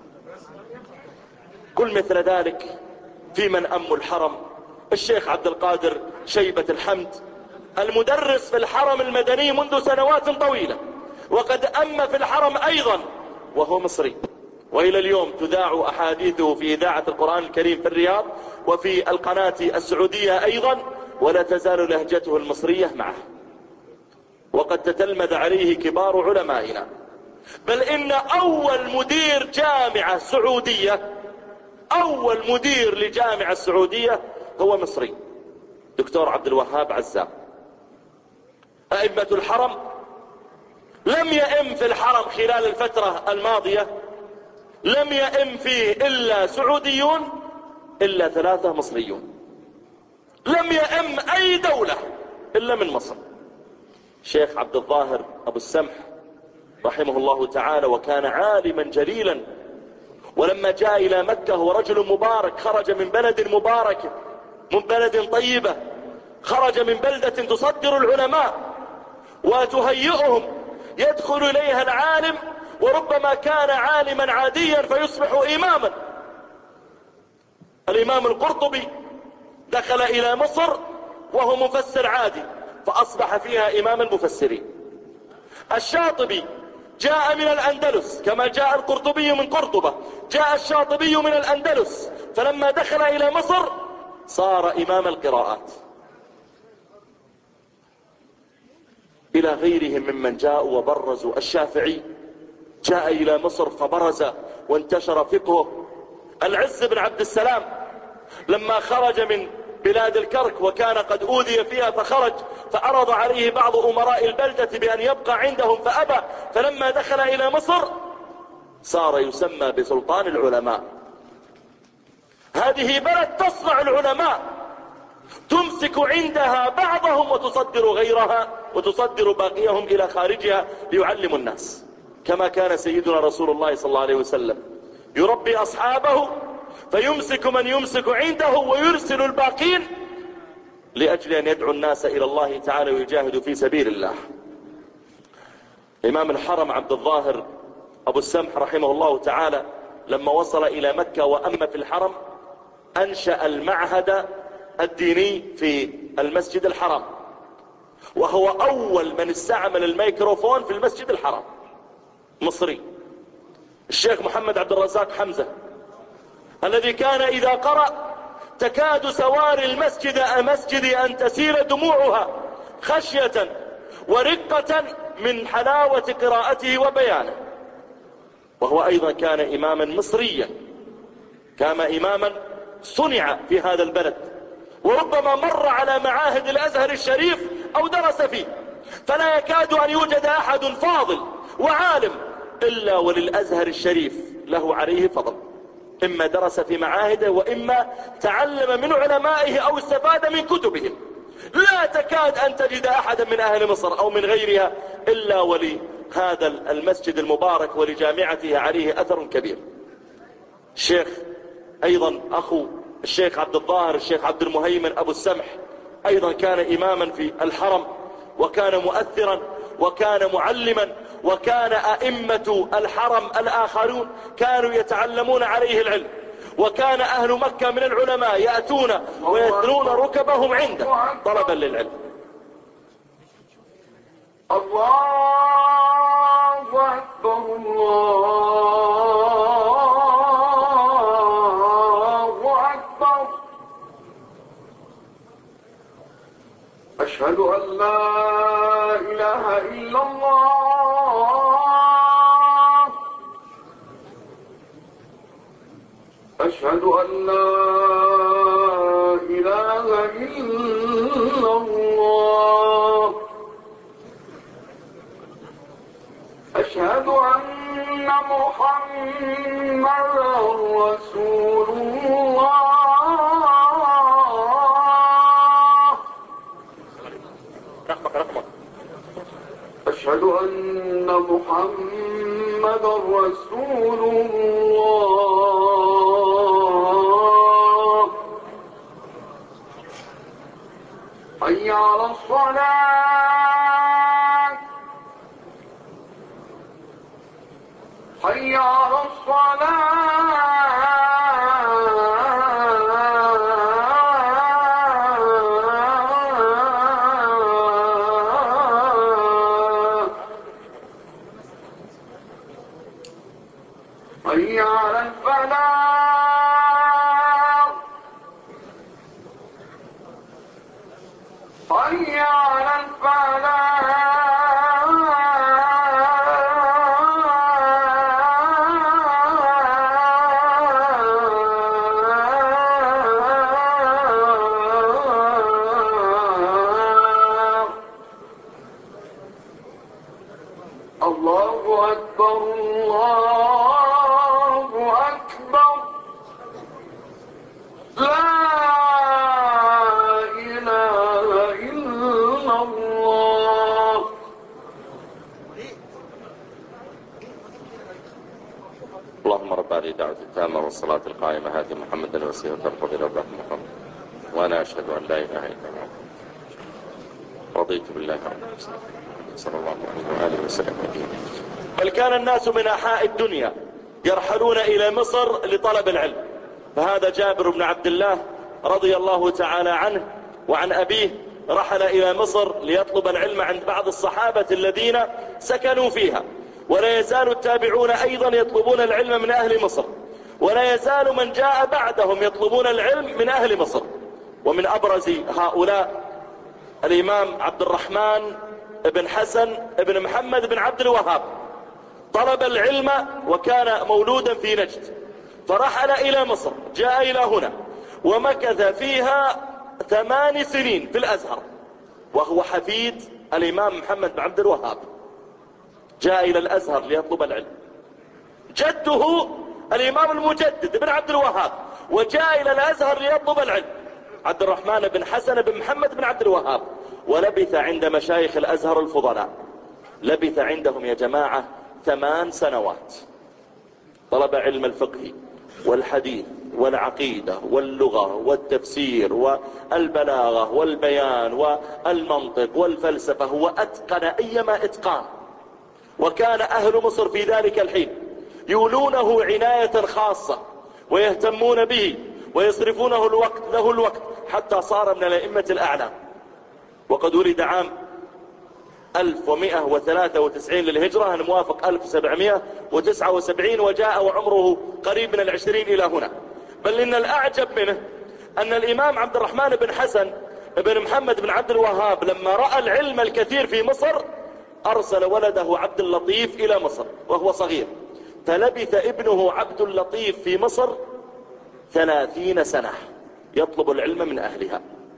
كل مثل ذلك في من أم الحرم الشيخ عبد القادر شيبة الحمد، المدرس في الحرم المدني منذ سنوات طويلة، وقد أم في الحرم أيضا وهو مصري، وإلى اليوم تذاع أحاديثه في إذاعة القرآن الكريم في الرياض وفي القناة السعودية أيضا، ولا تزال لهجته المصرية معه. وقد تتلمذ عليه كبار علمائنا، بل إن أول مدير جامعة سعودية، أول مدير لجامعة السعودية هو مصري، دكتور عبد الوهاب عزام. أئمة الحرم لم يئم في الحرم خلال الفترة الماضية، لم يئم فيه إلا سعوديون إلا ثلاثة مصريون، لم يئم أي دولة إلا من مصر. شيخ عبد الظاهر أبو السمح رحمه الله تعالى، وكان عالما جليلا، ولما جاء إلى مكة هو رجل مبارك، خرج من بلد مبارك، من بلد طيبة، خرج من بلدة تصدر العلماء وتهيئهم، يدخل إليها العالم وربما كان عالما عاديا فيصبح إماما. الإمام القرطبي دخل إلى مصر وهو مفسر عادي فأصبح فيها إمام المفسرين. الشاطبي جاء من الأندلس كما جاء القرطبي من قرطبة، جاء الشاطبي من الأندلس، فلما دخل إلى مصر صار إمام القراءات. إلى غيرهم ممن جاءوا وبرزوا. الشافعي جاء إلى مصر فبرز وانتشر فقهه. العز بن عبد السلام لما خرج من بلاد الكرك وكان قد أوذي فيها فخرج، فعرض عليه بعض أمراء البلدة بأن يبقى عندهم فأبى، فلما دخل إلى مصر صار يسمى بسلطان العلماء. هذه بلد تصنع العلماء، تمسك عندها بعضهم وتصدر غيرها وتصدر باقيهم إلى خارجها ليعلموا الناس، كما كان سيدنا رسول الله صلى الله عليه وسلم يربي أصحابه فيمسك من يمسك عنده ويرسل الباقين لأجل أن يدعو الناس إلى الله تعالى ويجاهدوا في سبيل الله. إمام الحرم عبد الظاهر أبو السمح رحمه الله تعالى لما وصل إلى مكة وأم في الحرم أنشأ المعهد الديني في المسجد الحرام، وهو أول من استعمل الميكروفون في المسجد الحرام مصري. الشيخ محمد عبد الرزاق حمزة الذي كان إذا قرأ تكاد سواري المسجد مسجد أن تسيل دموعها خشية ورقة من حلاوة قراءته وبيانه، وهو أيضا كان إماما مصريا، كان إماما صنع في هذا البلد، وربما مر على معاهد الأزهر الشريف أو درس فيه، فلا يكاد أن يوجد أحد فاضل وعالم إلا وللأزهر الشريف له عليه فضل، إما درس في معاهده وإما تعلم من علمائه أو استفاد من كتبهم. لا تكاد أن تجد أحدا من أهل مصر أو من غيرها إلا ولهذا المسجد المبارك ولجامعته عليه أثر كبير. الشيخ أيضا أخو الشيخ عبد الظاهر الشيخ عبد المهيمن أبو السمح أيضا كان إماما في الحرم، وكان مؤثرا، وكان معلما، وكان أئمة الحرم الآخرون كانوا يتعلمون عليه العلم، وكان أهل مكة من العلماء يأتون ويثنون ركبهم عنده طلبا للعلم. الله أكبر الله أكبر. أشهد أن لا إله إلا الله. أشهد أن لا إله إلا الله. أشهد أن محمدا رسول الله. أشهد أن محمدا رسول الله. حي على الصلاة. حي على الصلاة. حي على الفلاح. حي على الفلاح. الله أكبر الله أكبر. لا إله إلا الله. اللهم رب هذه الدعوة التامة والصلاة القائمة هذه محمد الوسيلة ترفض إلى الله محمد، وأنا أشهد أن لا إله إلا الله رضيت بالله ربا صلى الله عليه وآله وسلم. بل كان الناس من أنحاء الدنيا يرحلون إلى مصر لطلب العلم، فهذا جابر بن عبد الله رضي الله تعالى عنه وعن أبيه رحل إلى مصر ليطلب العلم عند بعض الصحابة الذين سكنوا فيها، ولا يزال التابعون أيضا يطلبون العلم من أهل مصر، ولا يزال من جاء بعدهم يطلبون العلم من أهل مصر. ومن أبرز هؤلاء الإمام عبد الرحمن بن حسن بن محمد بن عبد الوهاب، طلب العلم وكان مولودا في نجد، فرحل إلى مصر، جاء إلى هنا ومكث فيها ثمان سنين في الأزهر، وهو حفيد الإمام محمد بن عبد الوهاب. جاء إلى الأزهر ليطلب العلم، جده الإمام المجدد بن عبد الوهاب، وجاء إلى الأزهر ليطلب العلم عبد الرحمن بن حسن بن محمد بن عبد الوهاب، ولبث عند مشايخ الأزهر الفضلاء، لبث عندهم يا جماعة ثمان سنوات، طلب علم الفقه والحديث والعقيدة واللغة والتفسير والبلاغة والبيان والمنطق والفلسفة، وأتقن أيما إتقان. وكان أهل مصر في ذلك الحين يولونه عناية خاصة ويهتمون به ويصرفونه الوقت له الوقت، حتى صار من الأئمة الأعلام. وقد ولد عام ألف ومئة وثلاثة وتسعين للهجرة الموافق ألف وسبعمئة وتسعة وسبعين، وجاء وعمره قريب من العشرين إلى هنا. بل إن الأعجب منه أن الإمام عبد الرحمن بن حسن بن محمد بن عبد الوهاب لما رأى العلم الكثير في مصر أرسل ولده عبد اللطيف إلى مصر وهو صغير، فلبث ابنه عبد اللطيف في مصر ثلاثين سنة يطلب العلم من أهلها.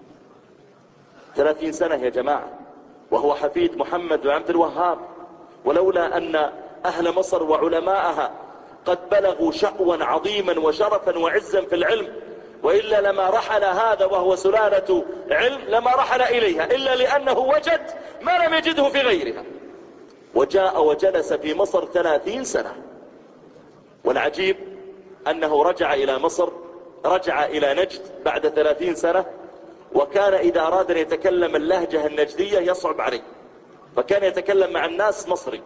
ثلاثين سنة يا جماعة، وهو حفيد محمد بن عبد الوهاب. ولولا أن أهل مصر وعلماءها قد بلغوا شأوا عظيما وشرفا وعزا في العلم، وإلا لما رحل هذا وهو سلالة علم لما رحل إليها، إلا لأنه وجد ما لم يجده في غيرها، وجاء وجلس في مصر ثلاثين سنة. والعجيب أنه رجع إلى مصر رجع إلى نجد بعد ثلاثين سنة، وكان إذا أراد أن يتكلم اللهجة النجدية يصعب عليه، فكان يتكلم مع الناس مصري،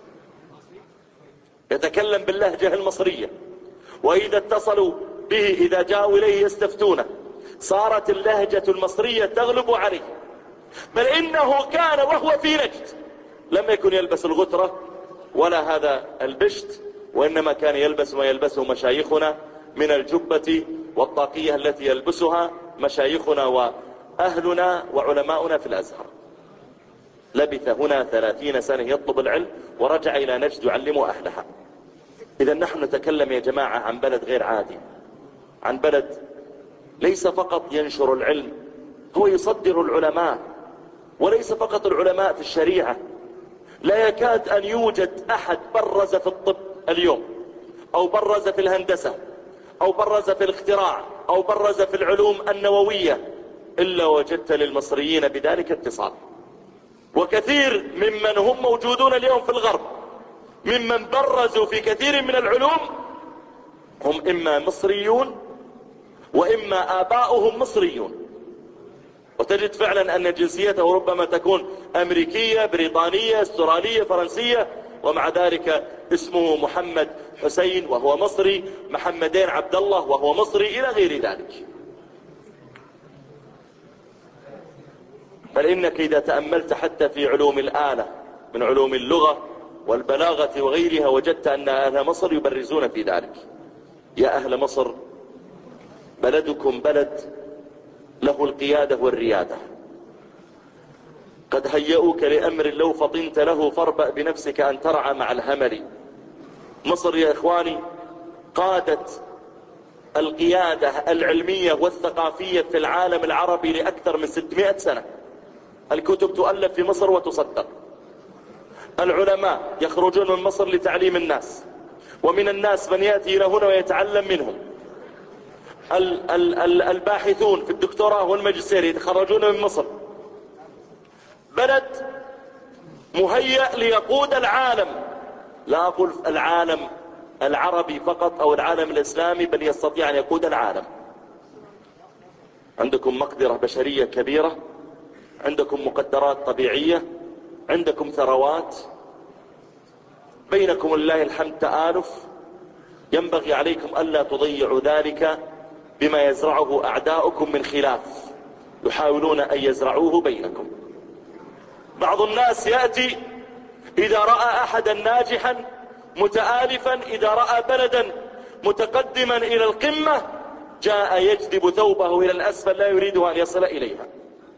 يتكلم باللهجة المصرية، وإذا اتصلوا به إذا جاءوا إليه يستفتونه صارت اللهجة المصرية تغلب عليه. بل إنه كان وهو في نجد لم يكن يلبس الغترة ولا هذا البشت، وإنما كان يلبس ما يلبسه مشايخنا من الجبة والطاقية التي يلبسها مشايخنا وأهلنا وعلماؤنا في الأزهر. لبث هنا ثلاثين سنة يطلب العلم ورجع إلى نجد يعلم أهلها. إذا نحن نتكلم يا جماعة عن بلد غير عادي، عن بلد ليس فقط ينشر العلم، هو يصدر العلماء، وليس فقط العلماء في الشريعة. لا يكاد أن يوجد أحد برز في الطب اليوم، أو برز في الهندسة، أو برز في الاختراع، أو برز في العلوم النووية، إلا وجدت للمصريين بذلك اتصال. وكثير ممن هم موجودون اليوم في الغرب ممن برزوا في كثير من العلوم هم إما مصريون وإما آباؤهم مصريون، وتجد فعلا أن جنسيته ربما تكون أمريكية، بريطانية، استرالية، فرنسية، ومع ذلك اسمه محمد حسين وهو مصري، محمدين عبد الله وهو مصري، إلى غير ذلك. بل إنك إذا تأملت حتى في علوم الآلة من علوم اللغة والبلاغة وغيرها وجدت أن أهل مصر يبرزون في ذلك. يا أهل مصر، بلدكم بلد له القيادة والريادة، قد هيئوك لأمر لو فطنت له فاربأ بنفسك أن ترعى مع الهمل. مصر يا إخواني قادت القيادة العلمية والثقافية في العالم العربي لأكثر من ستمائة سنة. الكتب تؤلف في مصر وتصدق، العلماء يخرجون من مصر لتعليم الناس، ومن الناس من يأتي إلى هنا ويتعلم منهم. ال ال ال الباحثون في الدكتوراه والماجستير يتخرجون من مصر. بلد مهيأ ليقود العالم، لا أقول العالم العربي فقط أو العالم الإسلامي، بل يستطيع أن يقود العالم. عندكم مقدرة بشرية كبيرة، عندكم مقدرات طبيعية، عندكم ثروات، بينكم لله الحمد تآلف. ينبغي عليكم ألا تضيعوا ذلك بما يزرعه أعداؤكم من خلاف يحاولون أن يزرعوه بينكم. بعض الناس يأتي إذا رأى أحدا ناجحا متآلفا، إذا رأى بلدا متقدما إلى القمة جاء يجذب ثوبه إلى الأسفل، لا يريده أن يصل إليها.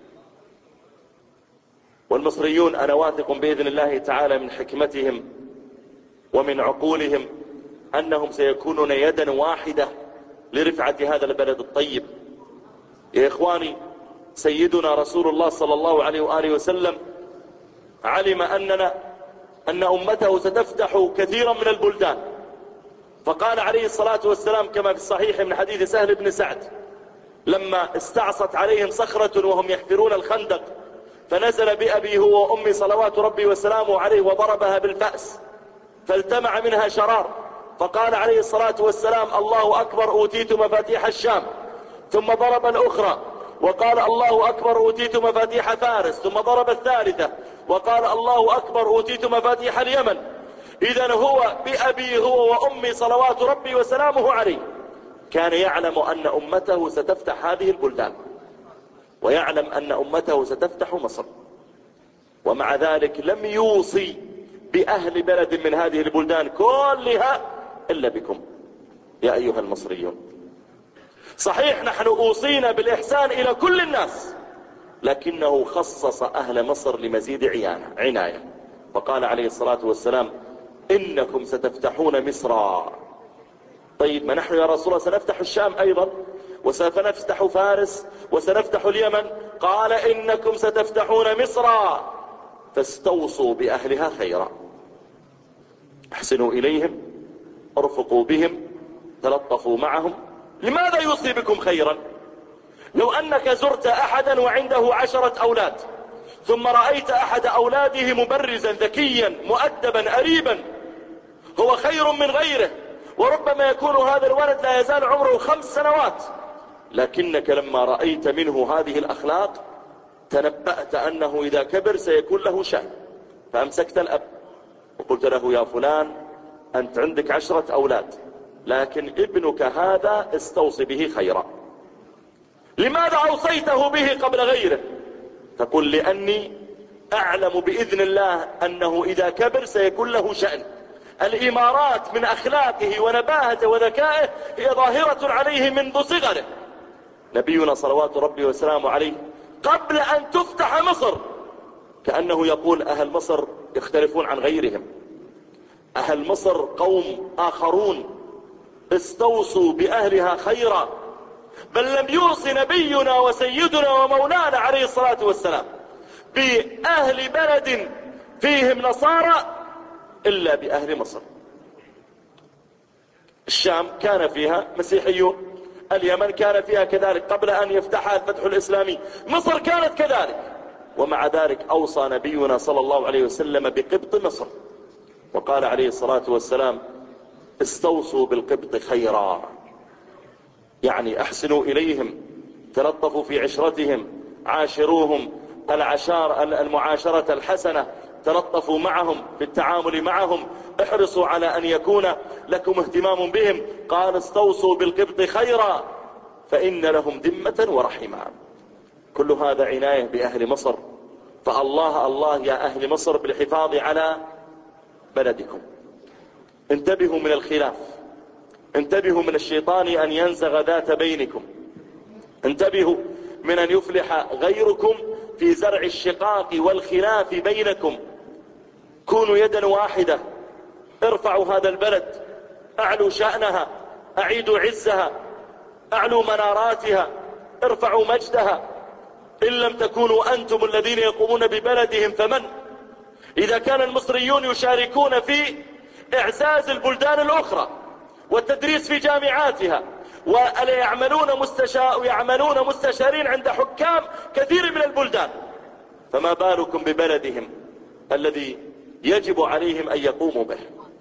والمصريون أنا واثق بإذن الله تعالى من حكمتهم ومن عقولهم أنهم سيكونون يدا واحدة لرفعة هذا البلد الطيب. يا إخواني، سيدنا رسول الله صلى الله عليه وآله وسلم علم أننا أن أمته ستفتح كثيرا من البلدان، فقال عليه الصلاة والسلام كما في الصحيح من حديث سهل بن سعد لما استعصت عليهم صخرة وهم يحفرون الخندق، فنزل بأبي هو وأمي صلوات ربي وسلامه عليه وضربها بالفأس فالتمع منها شرار، فقال عليه الصلاة والسلام الله أكبر أوتيت مفاتيح الشام، ثم ضرب الأخرى وقال الله أكبر أوتيت مفاتيح فارس، ثم ضرب الثالثة وقال الله أكبر أوتيت مفاتيح اليمن. إذن هو بأبي هو وأمي صلوات ربي وسلامه عليه كان يعلم أن أمته ستفتح هذه البلدان، ويعلم أن أمته ستفتح مصر، ومع ذلك لم يوصي بأهل بلد من هذه البلدان كلها إلا بكم يا أيها المصريون. صحيح نحن أوصينا بالإحسان إلى كل الناس، لكنه خصص أهل مصر لمزيد عناية، فقال عليه الصلاة والسلام إنكم ستفتحون مصر. طيب ما نحن يا رسول الله سنفتح الشام أيضا، وسنفتح فارس، وسنفتح اليمن. قال إنكم ستفتحون مصر فاستوصوا بأهلها خيرا، احسنوا إليهم، ارفقوا بهم، تلطفوا معهم. لماذا يوصي بكم خيرا؟ لو أنك زرت أحدا وعنده عشرة أولاد ثم رأيت أحد أولاده مبرزا ذكيا مؤدبا أريبا، هو خير من غيره، وربما يكون هذا الولد لا يزال عمره خمس سنوات، لكنك لما رأيت منه هذه الأخلاق تنبأت أنه إذا كبر سيكون له شأن، فأمسكت الأب وقلت له يا فلان أنت عندك عشرة أولاد، لكن ابنك هذا استوصي به خيرا. لماذا أوصيته به قبل غيره؟ تقول لأني أعلم بإذن الله أنه إذا كبر سيكون له شأن. الإمارات من أخلاقه ونباهته وذكائه هي ظاهرة عليه منذ صغره. نبينا صلوات ربي وسلامه عليه قبل أن تفتح مصر كأنه يقول أهل مصر يختلفون عن غيرهم، أهل مصر قوم آخرون استوصوا بأهلها خيرا، بل لم يوصي نبينا وسيدنا ومولانا عليه الصلاة والسلام بأهل بلد فيهم نصارى إلا بأهل مصر. الشام كان فيها مسيحيون، اليمن كان فيها كذلك قبل أن يفتحها الفتح الإسلامي، مصر كانت كذلك، ومع ذلك أوصى نبينا صلى الله عليه وسلم بقبط مصر، وقال عليه الصلاة والسلام استوصوا بالقبط خيرا، يعني أحسنوا إليهم، تلطفوا في عشرتهم، عاشروهم العشار المعاشرة الحسنة، تلطفوا معهم في التعامل معهم، احرصوا على أن يكون لكم اهتمام بهم. قال استوصوا بالقبط خيرا فإن لهم ذمة ورحما. كل هذا عناية بأهل مصر، فالله الله يا أهل مصر بالحفاظ على بلدكم. انتبهوا من الخلاف، انتبهوا من الشيطان أن ينزغ ذات بينكم، انتبهوا من أن يفلح غيركم في زرع الشقاق والخلاف بينكم. كونوا يدا واحدة، ارفعوا هذا البلد، اعلوا شأنها، اعيدوا عزها، اعلوا مناراتها، ارفعوا مجدها. إن لم تكونوا أنتم الذين يقومون ببلدهم فمن؟ إذا كان المصريون يشاركون في إعزاز البلدان الأخرى والتدريس في جامعاتها ويعملون مستشار ويعملون مستشارين عند حكام كثير من البلدان، فما بالكم ببلدهم الذي يجب عليهم أن يقوموا به.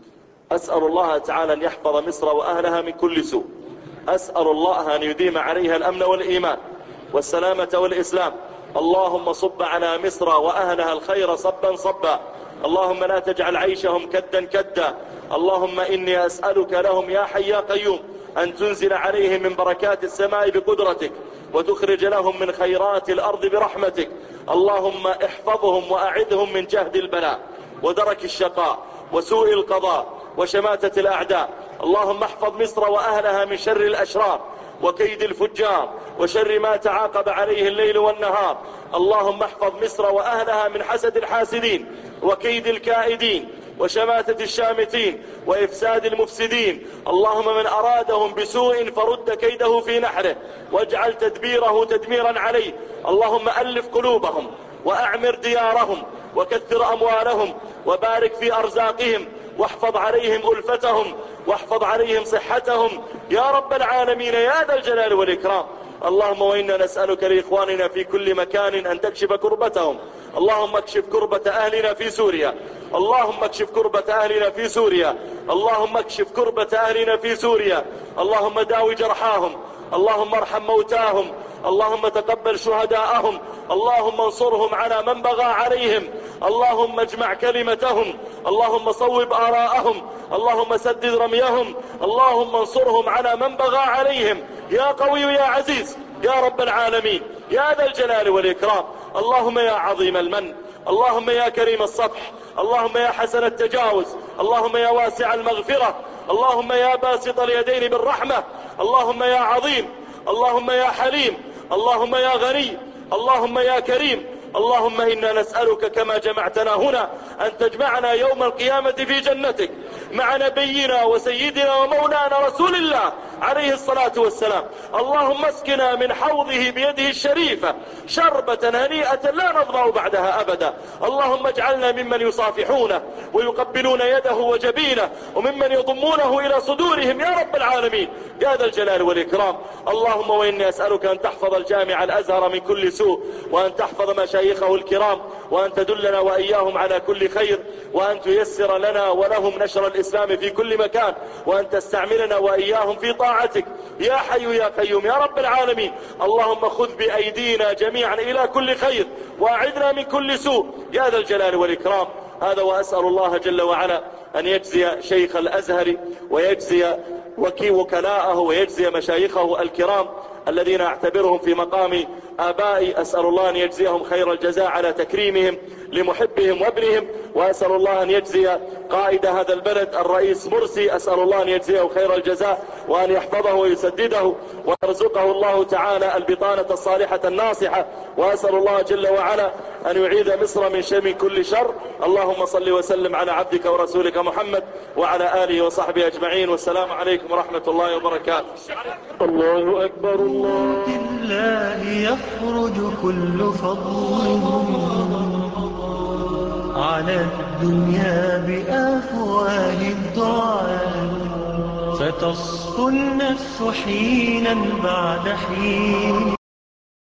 أسأل الله تعالى أن يحفظ مصر وأهلها من كل سوء، أسأل الله أن يديم عليها الأمن والإيمان والسلامة والإسلام. اللهم صب على مصر وأهلها الخير صبا صبا، اللهم لا تجعل عيشهم كدا كدا. اللهم إني أسألك لهم يا حي يا قيوم أن تنزل عليهم من بركات السماء بقدرتك، وتخرج لهم من خيرات الأرض برحمتك. اللهم احفظهم وأعذهم من جهد البلاء ودرك الشقاء وسوء القضاء وشماتة الأعداء. اللهم احفظ مصر وأهلها من شر الأشرار وكيد الفجار وشر ما تعاقب عليه الليل والنهار. اللهم احفظ مصر وأهلها من حسد الحاسدين وكيد الكائدين وشماتة الشامتين وإفساد المفسدين. اللهم من أرادهم بسوء فرد كيده في نحره واجعل تدبيره تدميرا عليه. اللهم ألف قلوبهم وأعمر ديارهم وكثر أموالهم وبارك في أرزاقهم واحفظ عليهم ألفتهم واحفظ عليهم صحتهم يا رب العالمين يا ذا الجلال والإكرام. اللهم وإنا نسألك لإخواننا في كل مكان أن تكشف كربتهم. اللهم اكشف كربة أهلنا في سوريا، اللهم اكشف كربة أهلنا في سوريا، اللهم اكشف كربة أهلنا في سوريا. اللهم داوي جرحاهم، اللهم ارحم موتاهم، اللهم تقبل شهداءهم، اللهم انصرهم على من بغى عليهم، اللهم اجمع كلمتهم، اللهم صوب آراءهم، اللهم سدد رميهم، اللهم انصرهم على من بغى عليهم يا قوي يا عزيز يا رب العالمين يا ذا الجلال والإكرام. اللهم يا عظيم المن، اللهم يا كريم الصفح، اللهم يا حسن التجاوز، اللهم يا واسع المغفرة، اللهم يا باسط اليدين بالرحمة، اللهم يا عظيم، اللهم يا حليم، اللهم يا غني، اللهم يا كريم. اللهم إنا نسألك كما جمعتنا هنا أن تجمعنا يوم القيامة في جنتك مع نبينا وسيدنا ومولانا رسول الله عليه الصلاة والسلام. اللهم اسقنا من حوضه بيده الشريفة شربة هنيئة لا نظمأ بعدها أبدا. اللهم اجعلنا ممن يصافحونه ويقبلون يده وجبينه وممن يضمونه إلى صدورهم يا رب العالمين يا ذا الجلال والإكرام. اللهم وإني أسألك أن تحفظ الجامع الأزهر من كل سوء، وأن تحفظ مشايخه الكرام، وأن تدلنا وإياهم على كل خير، وأن تيسر لنا ولهم نشر الإسلام في كل مكان، وأن تستعملنا وإياهم في طاعتك يا حي يا قيوم يا رب العالمين. اللهم خذ بأيدينا جميعا إلى كل خير وأعذنا من كل سوء يا ذا الجلال والإكرام. هذا وأسأل الله جل وعلا أن يجزي شيخ الأزهر ويجزي وكي وكلاءه ويجزي مشايخه الكرام الذين اعتبرهم في مقام آبائي. أسأل الله أن يجزيهم خير الجزاء على تكريمهم لمحبهم وابنهم، وأسأل الله أن يجزي قائد هذا البلد الرئيس مرسي، أسأل الله أن يجزيه خير الجزاء وأن يحفظه ويسدده ويرزقه الله تعالى البطانة الصالحة الناصحة. وأسأل الله جل وعلا أن يعيد مصر من شر كل شر. اللهم صل وسلم على عبدك ورسولك محمد وعلى آله وصحبه أجمعين، والسلام عليكم ورحمة الله وبركاته. الله أكبر الله. الله يخرج كل فضل على الدنيا بأفواه الدعاء، فتصفو النفس حينا بعد حين.